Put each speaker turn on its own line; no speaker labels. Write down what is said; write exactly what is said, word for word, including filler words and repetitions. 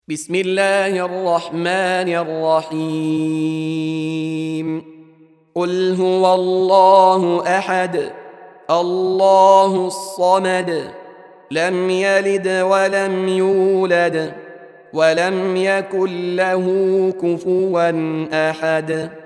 بسم الله الرحمن الرحيم قل هو الله أحد الله الصمد لم يلد ولم يولد ولم يكن له كفوا أحد